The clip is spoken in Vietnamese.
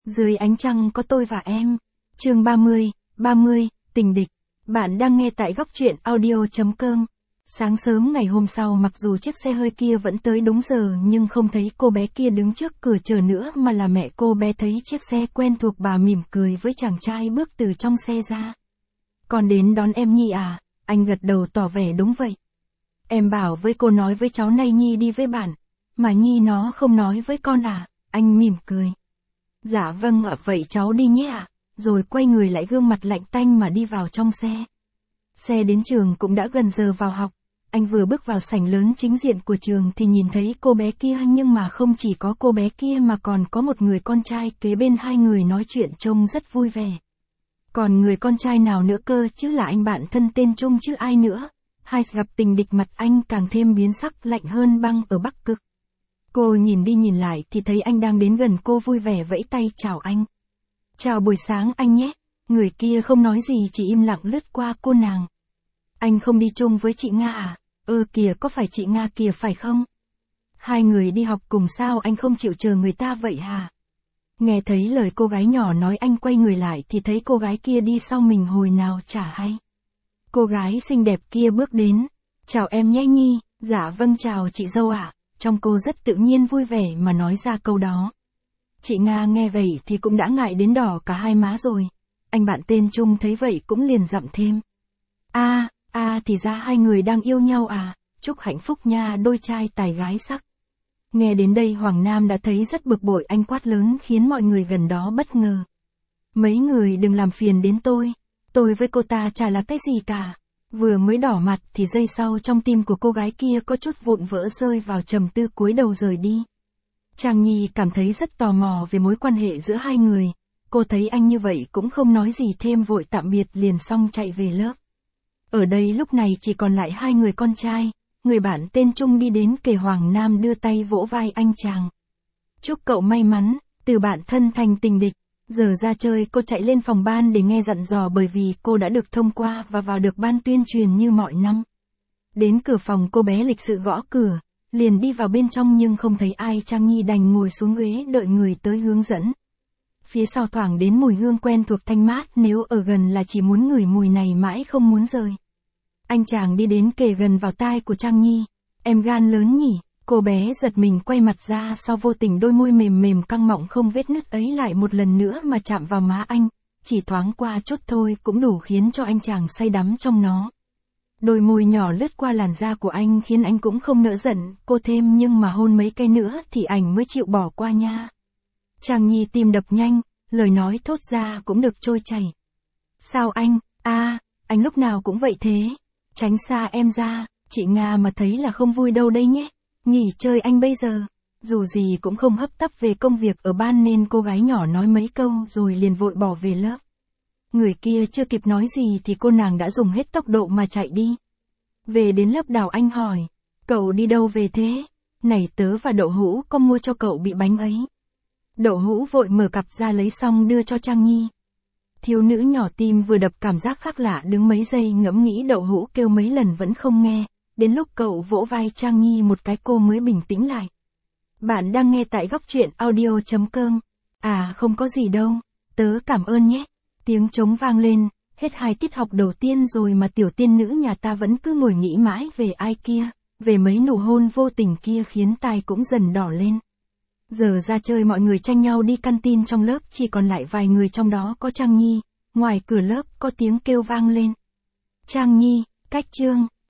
Dưới ánh trăng có tôi và em. Chương 30, tình địch. Bạn đang nghe tại góc truyện audio.com. Sáng sớm ngày hôm sau, mặc dù chiếc xe hơi kia vẫn tới đúng giờ nhưng không thấy cô bé kia đứng trước cửa chờ nữa, mà là mẹ cô bé thấy chiếc xe quen thuộc. Bà mỉm cười với chàng trai bước từ trong xe ra. Con đến đón em Nhi à? Anh gật đầu tỏ vẻ đúng vậy. Em bảo với cô nói với cháu nay Nhi đi với bạn, mà Nhi nó không nói với con à? Anh mỉm cười. Dạ vâng ạ, vậy cháu đi nhé ạ. Rồi quay người lại, gương mặt lạnh tanh mà đi vào trong xe. Xe đến trường cũng đã gần giờ vào học. Anh vừa bước vào sảnh lớn chính diện của trường thì nhìn thấy cô bé kia, nhưng mà không chỉ có cô bé kia mà còn có một người con trai kế bên. Hai người nói chuyện trông rất vui vẻ. Còn người con trai nào nữa cơ chứ, là anh bạn thân tên Trung chứ ai nữa. Hai gặp tình địch, mặt anh càng thêm biến sắc, lạnh hơn băng ở Bắc Cực. Cô nhìn đi nhìn lại thì thấy anh đang đến gần cô, vui vẻ vẫy tay chào anh. Chào buổi sáng anh nhé. Người kia không nói gì, chỉ im lặng lướt qua cô nàng. Anh không đi chung với chị Nga à? Kìa, có phải chị Nga kìa phải không? Hai người đi học cùng sao anh không chịu chờ người ta vậy hả? Nghe thấy lời cô gái nhỏ nói, anh quay người lại thì thấy cô gái kia đi sau mình, hồi nào chả hay. Cô gái xinh đẹp kia bước đến. Chào em nhé Nhi. Dạ vâng, chào chị dâu ạ. Trong cô rất tự nhiên vui vẻ mà nói ra câu đó. Chị Nga nghe vậy thì cũng đã ngại đến đỏ cả hai má rồi. Anh bạn tên Trung thấy vậy cũng liền dặm thêm. Thì ra hai người đang yêu nhau à? Chúc hạnh phúc nha đôi trai tài gái sắc. Nghe đến đây Hoàng Nam đã thấy rất bực bội, anh quát lớn khiến mọi người gần đó bất ngờ. Mấy người đừng làm phiền đến tôi với cô ta chả là cái gì cả. Vừa mới đỏ mặt thì giây sau trong tim của cô gái kia có chút vụn vỡ, rơi vào trầm tư cúi đầu rời đi. Trang Nhi cảm thấy rất tò mò về mối quan hệ giữa hai người. Cô thấy anh như vậy cũng không nói gì thêm, vội tạm biệt liền xong chạy về lớp. Ở đây lúc này chỉ còn lại hai người con trai. Người bạn tên Trung đi đến kề Hoàng Nam, đưa tay vỗ vai anh chàng. Chúc cậu may mắn, từ bạn thân thành tình địch. Giờ ra chơi, cô chạy lên phòng ban để nghe dặn dò, bởi vì cô đã được thông qua và vào được ban tuyên truyền như mọi năm. Đến cửa phòng, cô bé lịch sự gõ cửa, liền đi vào bên trong nhưng không thấy ai. Trang Nhi đành ngồi xuống ghế đợi người tới hướng dẫn. Phía sau thoảng đến mùi hương quen thuộc thanh mát, nếu ở gần là chỉ muốn ngửi mùi này mãi không muốn rời. Anh chàng đi đến kề gần vào tai của Trang Nhi. Em gan lớn nhỉ? Cô bé giật mình quay mặt ra, sau vô tình đôi môi mềm mềm căng mọng không vết nứt ấy lại một lần nữa mà chạm vào má anh. Chỉ thoáng qua chút thôi cũng đủ khiến cho anh chàng say đắm trong nó. Đôi môi nhỏ lướt qua làn da của anh khiến anh cũng không nỡ giận cô thêm, nhưng mà hôn mấy cái nữa thì anh mới chịu bỏ qua nha. Trang Nhi tim đập nhanh, lời nói thốt ra cũng được trôi chảy. Sao anh? Anh lúc nào cũng vậy thế. Tránh xa em ra, chị Nga mà thấy là không vui đâu đây nhé. Nghỉ chơi anh bây giờ. Dù gì cũng không hấp tấp về công việc ở ban nên cô gái nhỏ nói mấy câu rồi liền vội bỏ về lớp. Người kia chưa kịp nói gì thì cô nàng đã dùng hết tốc độ mà chạy đi. Về đến lớp Đào Anh hỏi. Cậu đi đâu về thế? Này, tớ và Đậu Hũ có mua cho cậu bị bánh ấy. Đậu Hũ vội mở cặp ra lấy xong đưa cho Trang Nhi. Thiếu nữ nhỏ tim vừa đập, cảm giác khác lạ, đứng mấy giây ngẫm nghĩ. Đậu Hũ kêu mấy lần vẫn không nghe. Đến lúc cậu vỗ vai Trang Nhi một cái cô mới bình tĩnh lại. Bạn đang nghe tại góc truyện audio.com. Không có gì đâu. Tớ cảm ơn nhé. Tiếng trống vang lên. Hết 2 tiết học đầu tiên rồi mà tiểu tiên nữ nhà ta vẫn cứ ngồi nghĩ mãi về ai kia. Về mấy nụ hôn vô tình kia khiến tai cũng dần đỏ lên. Giờ ra chơi mọi người tranh nhau đi căn tin, trong lớp chỉ còn lại vài người, trong đó có Trang Nhi. Ngoài cửa lớp có tiếng kêu vang lên. Trang Nhi, cách chương.